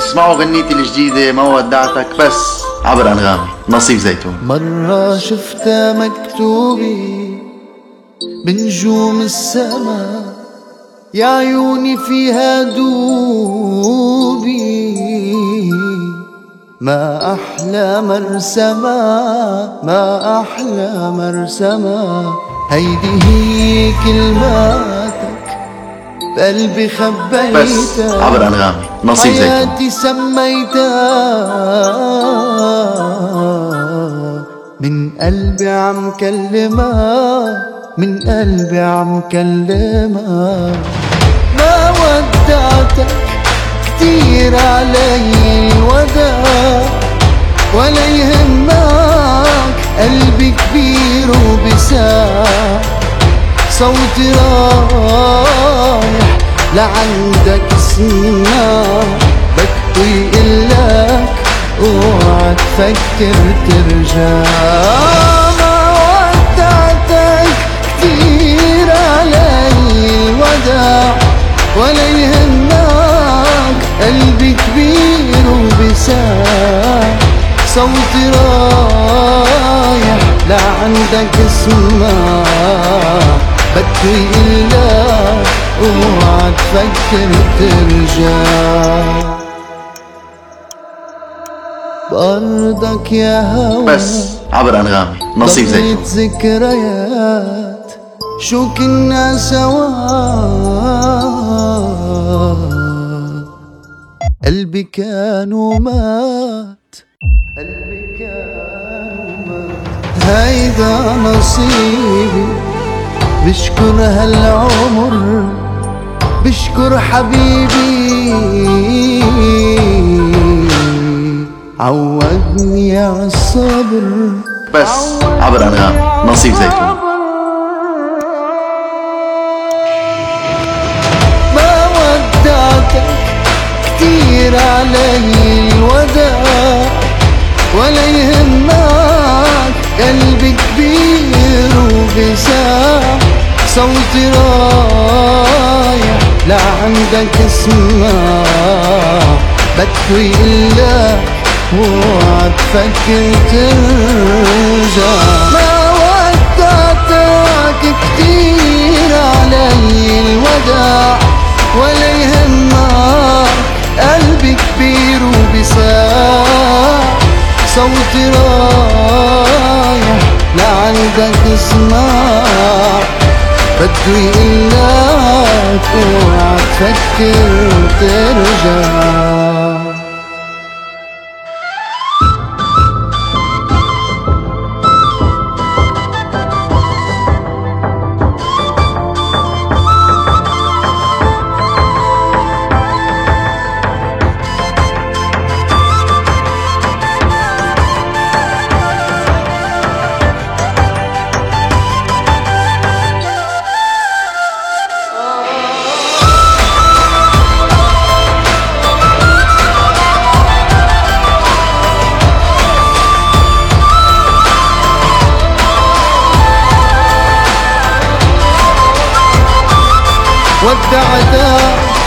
اسمعوا غنيتي الجديدة ما ودعتك بس عبر أنغامي نصيف زيتون. مرة شفتها مكتوبة بنجوم السما، يا عيوني فيها دوبي، ما أحلى مرسمة ما أحلى مرسمة. هيدي هي كلماتك بقلبي خبيتها بس عبر أنغامي نصيف زيتون. حياتي سميتها من قلبي عم كلمها، من قلبي عم كلمها. ما ودعتك كتير علي الوداع، ولا يهمك قلبي كبير وبساع. صوتي رايح لعندك اسمع، بده يقلك اوعى تفكر ترجع. ما ودعتك كتير علي الوداع، ولا يهمك قلبي كبير وبساع. صوتي رايح لعندك اسمع، بده يقلك اوعى تفكر ترجع. بأرضك يا هوا بس عبر أنغامي نصيف زيتون. ضلت ذكريات شو كنا سوا، قلبي كان ومات، قلبي كان ومات. هيدا نصيبي بشكر هالعمر، بشكر حبيبي عودني عالصبر. بس عبر أنغامي نصيف زيتون. ما ودعتك كتير علي الوداع، ولا يهمك قلبي كبير وبساع. صوتي رايح لعندك اسمع، بده يقلك اوعى تفكر ترجع. ما ودعتك كتير علي الوداع، ولا يهمك قلبي كبير وبساع. صوتي رايح لعندك اسمع، بده يقلك اوعى تفكر ترجع. ودعتك